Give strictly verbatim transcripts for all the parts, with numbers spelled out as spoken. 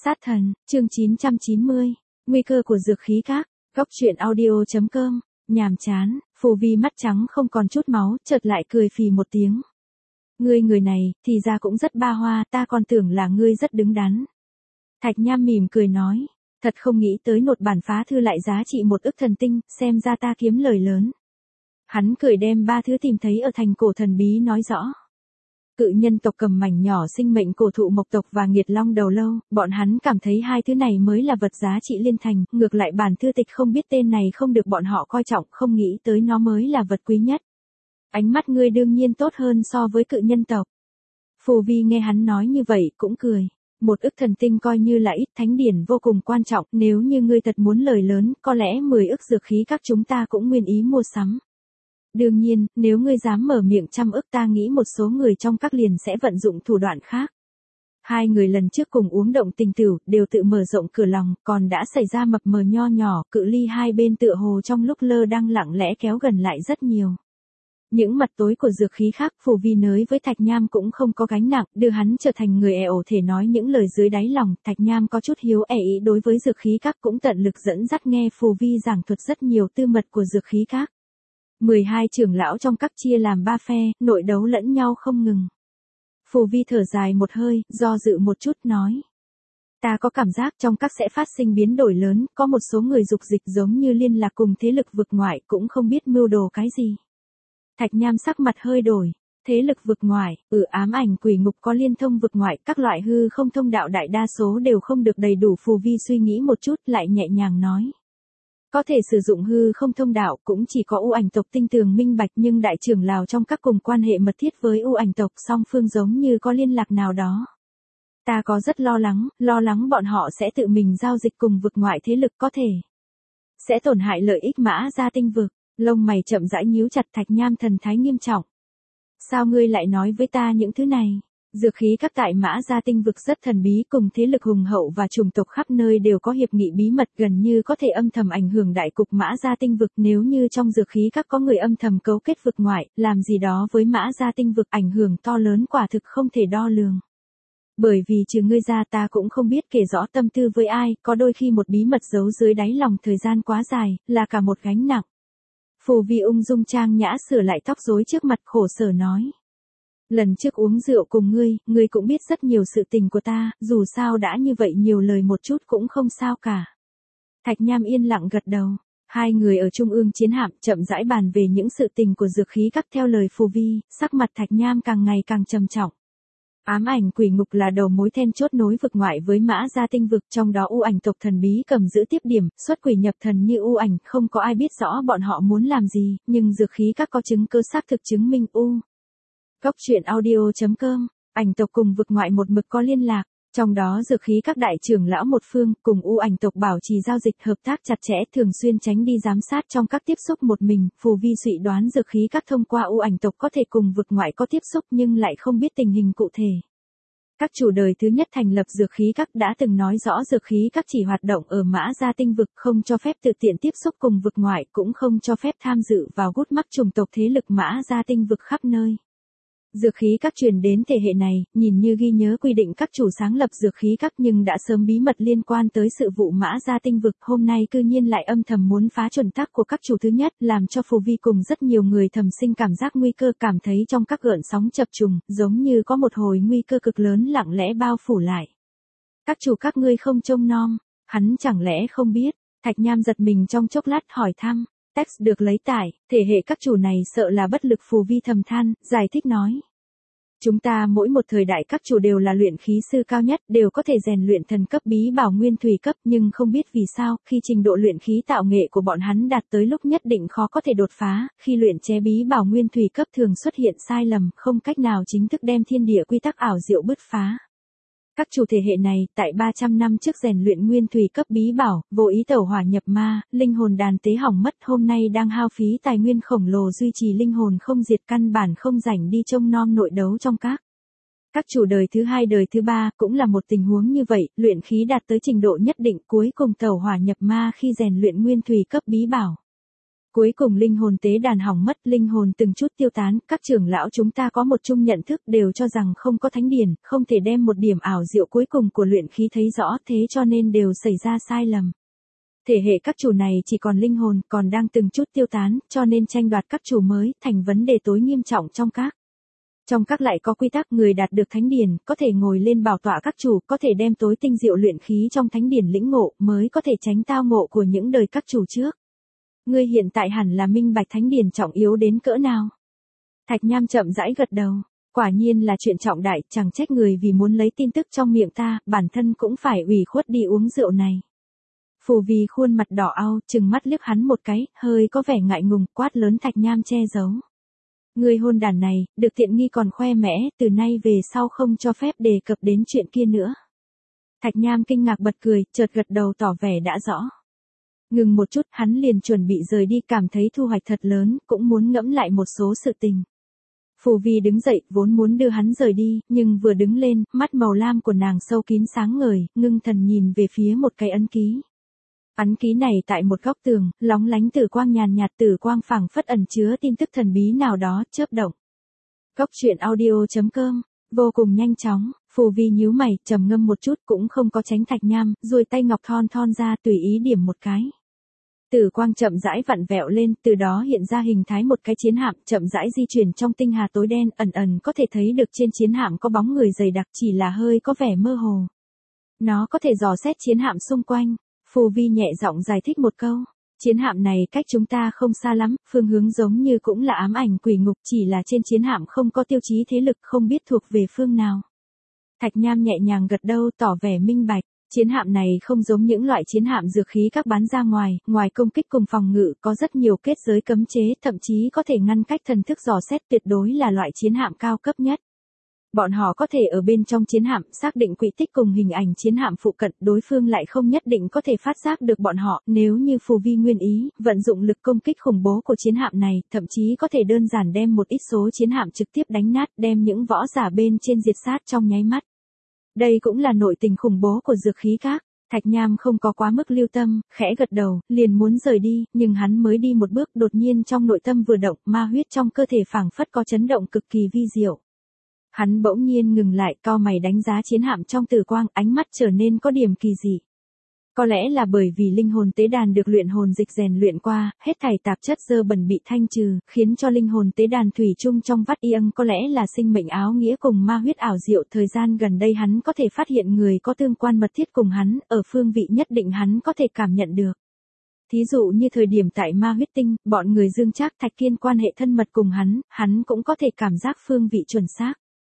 Sát thần, chương chín trăm chín mươi. Nguy cơ của dược khí các. Góc truyện audio chấm com. Nhàm chán, Phù Vi mắt trắng không còn chút máu, chợt lại cười phì một tiếng. Ngươi người này, thì ra cũng rất ba hoa, ta còn tưởng là ngươi rất đứng đắn. Thạch Nham mỉm cười nói, thật không nghĩ tới nột bản phá thư lại giá trị một ức thần tinh, xem ra ta kiếm lời lớn. Hắn cười đem ba thứ tìm thấy ở thành cổ thần bí nói rõ. Cự nhân tộc cầm mảnh nhỏ sinh mệnh cổ thụ mộc tộc và nghiệt long đầu lâu, bọn hắn cảm thấy hai thứ này mới là vật giá trị liên thành, ngược lại bản thư tịch không biết tên này không được bọn họ coi trọng, không nghĩ tới nó mới là vật quý nhất. Ánh mắt ngươi đương nhiên tốt hơn so với cự nhân tộc. Phù Vi nghe hắn nói như vậy cũng cười. Một ức thần tinh coi như là ít, thánh điển vô cùng quan trọng, nếu như ngươi thật muốn lời lớn, có lẽ mười ức dược khí các chúng ta cũng nguyên ý mua sắm. Đương nhiên, nếu ngươi dám mở miệng trăm ức ta nghĩ một số người trong các liền sẽ vận dụng thủ đoạn khác. Hai người lần trước cùng uống động tình tửu, đều tự mở rộng cửa lòng, còn đã xảy ra mập mờ nho nhỏ, cự ly hai bên tựa hồ trong lúc lơ đang lặng lẽ kéo gần lại rất nhiều. Những mặt tối của dược khí khác, Phù Vi nới với Thạch Nham cũng không có gánh nặng, đưa hắn trở thành người ẻo thể nói những lời dưới đáy lòng. Thạch Nham có chút hiếu ẻ ý đối với dược khí các, cũng tận lực dẫn dắt nghe Phù Vi giảng thuật rất nhiều tư mật của dược khí các. mười hai trưởng lão trong các chia làm ba phe, nội đấu lẫn nhau không ngừng. Phù Vi thở dài một hơi, do dự một chút nói. Ta có cảm giác trong các sẽ phát sinh biến đổi lớn, có một số người dục dịch giống như liên lạc cùng thế lực vực ngoại, cũng không biết mưu đồ cái gì. Thạch Nham sắc mặt hơi đổi. Thế lực vực ngoại, ừ ám ảnh quỷ ngục có liên thông vực ngoại, các loại hư không thông đạo đại đa số đều không được đầy đủ. Phù Vi suy nghĩ một chút lại nhẹ nhàng nói. Có thể sử dụng hư không thông đạo cũng chỉ có u ảnh tộc tinh tường minh bạch, nhưng đại trưởng lão trong các cùng quan hệ mật thiết với u ảnh tộc, song phương giống như có liên lạc nào đó. Ta có rất lo lắng, lo lắng bọn họ sẽ tự mình giao dịch cùng vực ngoại thế lực, có thể sẽ tổn hại lợi ích Mã Gia tinh vực. Lông mày chậm rãi nhíu chặt. Thạch Nham thần thái nghiêm trọng. Sao ngươi lại nói với ta những thứ này? Dược khí các tại Mã Gia tinh vực rất thần bí, cùng thế lực hùng hậu và chủng tộc khắp nơi đều có hiệp nghị bí mật, gần như có thể âm thầm ảnh hưởng đại cục Mã Gia tinh vực. Nếu như trong dược khí các có người âm thầm cấu kết vực ngoại, làm gì đó với Mã Gia tinh vực, ảnh hưởng to lớn quả thực không thể đo lường. Bởi vì trừ ngươi ra ta cũng không biết kể rõ tâm tư với ai, có đôi khi một bí mật giấu dưới đáy lòng thời gian quá dài, là cả một gánh nặng. Phù Vi ung dung trang nhã sửa lại tóc rối trước mặt, khổ sở nói. Lần trước uống rượu cùng ngươi, ngươi cũng biết rất nhiều sự tình của ta, dù sao đã như vậy nhiều lời một chút cũng không sao cả. Thạch Nham yên lặng gật đầu. Hai người ở trung ương chiến hạm chậm rãi bàn về những sự tình của dược khí các. Theo lời Phù Vi, sắc mặt Thạch Nham càng ngày càng trầm trọng. Ám ảnh quỷ ngục là đầu mối then chốt nối vực ngoại với Mã Gia tinh vực, trong đó u ảnh tộc thần bí cầm giữ tiếp điểm, xuất quỷ nhập thần như u ảnh, không có ai biết rõ bọn họ muốn làm gì, nhưng dược khí các có chứng cơ xác thực chứng minh u. Góc truyện audio chấm com. Ảnh tộc cùng vực ngoại một mực có liên lạc, trong đó dược khí các đại trưởng lão một phương cùng u ảnh tộc bảo trì giao dịch hợp tác chặt chẽ, thường xuyên tránh đi giám sát trong các tiếp xúc một mình. Phù Vi suy đoán dược khí các thông qua u ảnh tộc có thể cùng vực ngoại có tiếp xúc, nhưng lại không biết tình hình cụ thể. Các chủ đời thứ nhất thành lập dược khí các đã từng nói rõ dược khí các chỉ hoạt động ở Mã Gia tinh vực, không cho phép tự tiện tiếp xúc cùng vực ngoại, cũng không cho phép tham dự vào gút mắc chủng tộc thế lực Mã Gia tinh vực khắp nơi. Dược khí các truyền đến thế hệ này, nhìn như ghi nhớ quy định các chủ sáng lập dược khí các, nhưng đã sớm bí mật liên quan tới sự vụ Mã Gia tinh vực, hôm nay cư nhiên lại âm thầm muốn phá chuẩn tắc của các chủ thứ nhất, làm cho Phù Vi cùng rất nhiều người thầm sinh cảm giác nguy cơ, cảm thấy trong các gợn sóng chập trùng, giống như có một hồi nguy cơ cực lớn lặng lẽ bao phủ lại. Các chủ các ngươi không trông nom, hắn chẳng lẽ không biết? Thạch Nham giật mình trong chốc lát hỏi thăm. Text được lấy tải, thể hệ các chủ này sợ là bất lực. Phù Vi thầm than, giải thích nói. Chúng ta mỗi một thời đại các chủ đều là luyện khí sư cao nhất, đều có thể rèn luyện thần cấp bí bảo nguyên thủy cấp, nhưng không biết vì sao, khi trình độ luyện khí tạo nghệ của bọn hắn đạt tới lúc nhất định khó có thể đột phá, khi luyện chế bí bảo nguyên thủy cấp thường xuất hiện sai lầm, không cách nào chính thức đem thiên địa quy tắc ảo diệu bứt phá. Các chủ thể hệ này, tại ba trăm năm trước rèn luyện nguyên thủy cấp bí bảo, vô ý tẩu hỏa nhập ma, linh hồn đàn tế hỏng mất, hôm nay đang hao phí tài nguyên khổng lồ duy trì linh hồn không diệt, căn bản không rảnh đi trông nom nội đấu trong các. Các chủ đời thứ hai đời thứ ba cũng là một tình huống như vậy, luyện khí đạt tới trình độ nhất định, cuối cùng tẩu hỏa nhập ma khi rèn luyện nguyên thủy cấp bí bảo. Cuối cùng linh hồn tế đàn hỏng mất, linh hồn từng chút tiêu tán, các trưởng lão chúng ta có một chung nhận thức đều cho rằng không có thánh điển, không thể đem một điểm ảo diệu cuối cùng của luyện khí thấy rõ, thế cho nên đều xảy ra sai lầm. Thể hệ các chủ này chỉ còn linh hồn, còn đang từng chút tiêu tán, cho nên tranh đoạt các chủ mới, thành vấn đề tối nghiêm trọng trong các. Trong các lại có quy tắc người đạt được thánh điển, có thể ngồi lên bảo tọa các chủ, có thể đem tối tinh diệu luyện khí trong thánh điển lĩnh ngộ, mới có thể tránh tao ngộ của những đời các chủ trước. Ngươi hiện tại hẳn là minh bạch thánh điển trọng yếu đến cỡ nào. Thạch Nham chậm rãi gật đầu, quả nhiên là chuyện trọng đại, chẳng trách người vì muốn lấy tin tức trong miệng ta, bản thân cũng phải ủy khuất đi uống rượu này. Phù Vi khuôn mặt đỏ au, trừng mắt liếc hắn một cái, hơi có vẻ ngại ngùng, quát lớn Thạch Nham che giấu. Người hôn đàn này, được tiện nghi còn khoe mẽ, từ nay về sau không cho phép đề cập đến chuyện kia nữa. Thạch Nham kinh ngạc bật cười, chợt gật đầu tỏ vẻ đã rõ. Ngừng một chút, hắn liền chuẩn bị rời đi, cảm thấy thu hoạch thật lớn, cũng muốn ngẫm lại một số sự tình. Phù Vi đứng dậy, vốn muốn đưa hắn rời đi, nhưng vừa đứng lên, mắt màu lam của nàng sâu kín sáng ngời, ngưng thần nhìn về phía một cái ấn ký. Ấn ký này tại một góc tường, lóng lánh tử quang nhàn nhạt, tử quang phảng phất ẩn chứa tin tức thần bí nào đó, chớp động. Góc truyện audio chấm com, vô cùng nhanh chóng, Phù Vi nhíu mày, trầm ngâm một chút cũng không có tránh Thạch Nham, duỗi tay ngọc thon thon ra tùy ý điểm một cái. Tử quang chậm rãi vặn vẹo lên, từ đó hiện ra hình thái một cái chiến hạm, chậm rãi di chuyển trong tinh hà tối đen, ẩn ẩn có thể thấy được trên chiến hạm có bóng người dày đặc, chỉ là hơi có vẻ mơ hồ. Nó có thể dò xét chiến hạm xung quanh. Phù Vi nhẹ giọng giải thích một câu, chiến hạm này cách chúng ta không xa lắm, phương hướng giống như cũng là ám ảnh quỷ ngục, chỉ là trên chiến hạm không có tiêu chí thế lực, không biết thuộc về phương nào. Thạch Nham nhẹ nhàng gật đầu tỏ vẻ minh bạch, chiến hạm này không giống những loại chiến hạm dược khí các bán ra ngoài, ngoài công kích cùng phòng ngự có rất nhiều kết giới cấm chế, thậm chí có thể ngăn cách thần thức dò xét, tuyệt đối là loại chiến hạm cao cấp nhất. Bọn họ có thể ở bên trong chiến hạm xác định quỹ tích cùng hình ảnh chiến hạm phụ cận, đối phương lại không nhất định có thể phát giác được bọn họ, nếu như Phù Vi nguyên ý, vận dụng lực công kích khủng bố của chiến hạm này, thậm chí có thể đơn giản đem một ít số chiến hạm trực tiếp đánh nát, đem những võ giả bên trên diệt sát trong nháy mắt. Đây cũng là nội tình khủng bố của dược khí các. Thạch Nham không có quá mức lưu tâm, khẽ gật đầu, liền muốn rời đi, nhưng hắn mới đi một bước, đột nhiên trong nội tâm vừa động, ma huyết trong cơ thể phảng phất có chấn động cực kỳ vi diệu. Hắn bỗng nhiên ngừng lại, cau mày đánh giá chiến hạm trong tử quang, ánh mắt trở nên có điểm kỳ dị. Có lẽ là bởi vì linh hồn tế đàn được luyện hồn dịch rèn luyện qua, hết thảy tạp chất dơ bẩn bị thanh trừ, khiến cho linh hồn tế đàn thủy chung trong vắt yêng có lẽ là sinh mệnh áo nghĩa cùng ma huyết ảo diệu. Thời gian gần đây hắn có thể phát hiện người có tương quan mật thiết cùng hắn, ở phương vị nhất định hắn có thể cảm nhận được. Thí dụ như thời điểm tại ma huyết tinh, bọn người Dương Trác Thạch Kiên quan hệ thân mật cùng hắn, hắn cũng có thể cảm giác phương vị chuẩn xác.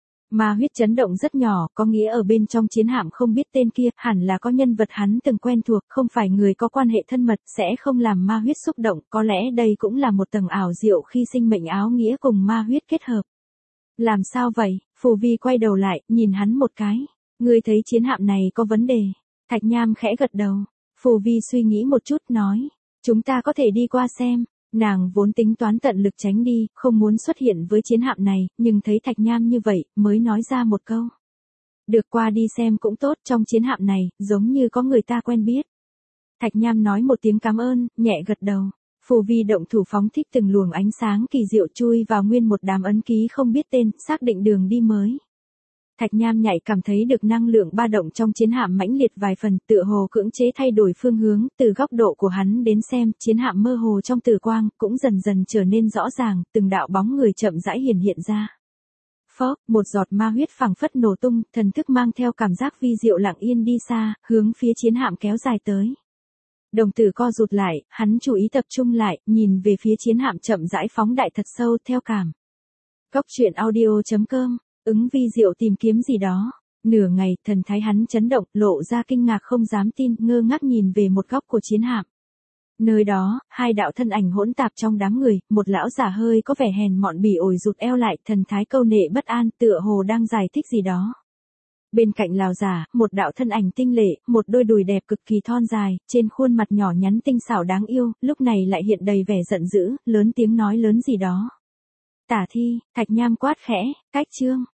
Ma huyết chấn động rất nhỏ, có nghĩa ở bên trong chiến hạm không biết tên kia, hẳn là có nhân vật hắn từng quen thuộc, không phải người có quan hệ thân mật, sẽ không làm ma huyết xúc động, có lẽ đây cũng là một tầng ảo diệu khi sinh mệnh áo nghĩa cùng ma huyết kết hợp. Làm sao vậy? Phù Vi quay đầu lại, nhìn hắn một cái. Ngươi thấy chiến hạm này có vấn đề. Thạch Nham khẽ gật đầu. Phù Vi suy nghĩ một chút, nói. Chúng ta có thể đi qua xem. Nàng vốn tính toán tận lực tránh đi, không muốn xuất hiện với chiến hạm này, nhưng thấy Thạch Nham như vậy, mới nói ra một câu. Được, qua đi xem cũng tốt, trong chiến hạm này, giống như có người ta quen biết. Thạch Nham nói một tiếng cảm ơn, nhẹ gật đầu. Phù Vi động thủ phóng thích từng luồng ánh sáng kỳ diệu chui vào nguyên một đám ấn ký không biết tên, xác định đường đi mới. Thạch Nham nhạy cảm thấy được năng lượng ba động trong chiến hạm mãnh liệt vài phần, tựa hồ cưỡng chế thay đổi phương hướng, từ góc độ của hắn đến xem, chiến hạm mơ hồ trong tử quang, cũng dần dần trở nên rõ ràng, từng đạo bóng người chậm rãi hiển hiện ra. Phốc, một giọt ma huyết phảng phất nổ tung, thần thức mang theo cảm giác vi diệu lặng yên đi xa, hướng phía chiến hạm kéo dài tới. Đồng tử co rụt lại, hắn chú ý tập trung lại, nhìn về phía chiến hạm chậm rãi phóng đại thật sâu theo cảm. Góc truyện audio chấm com, ứng vi diệu tìm kiếm gì đó. Nửa ngày, thần thái hắn chấn động, lộ ra kinh ngạc không dám tin, ngơ ngác nhìn về một góc của chiến hạm. Nơi đó, hai đạo thân ảnh hỗn tạp trong đám người, một lão giả hơi có vẻ hèn mọn bỉ ổi rụt eo lại, thần thái câu nệ bất an, tựa hồ đang giải thích gì đó. Bên cạnh lão giả, một đạo thân ảnh tinh lệ, một đôi đùi đẹp cực kỳ thon dài, trên khuôn mặt nhỏ nhắn tinh xảo đáng yêu, lúc này lại hiện đầy vẻ giận dữ, lớn tiếng nói lớn gì đó. Tả Thi, Thạch Nham quát khẽ, cách chương.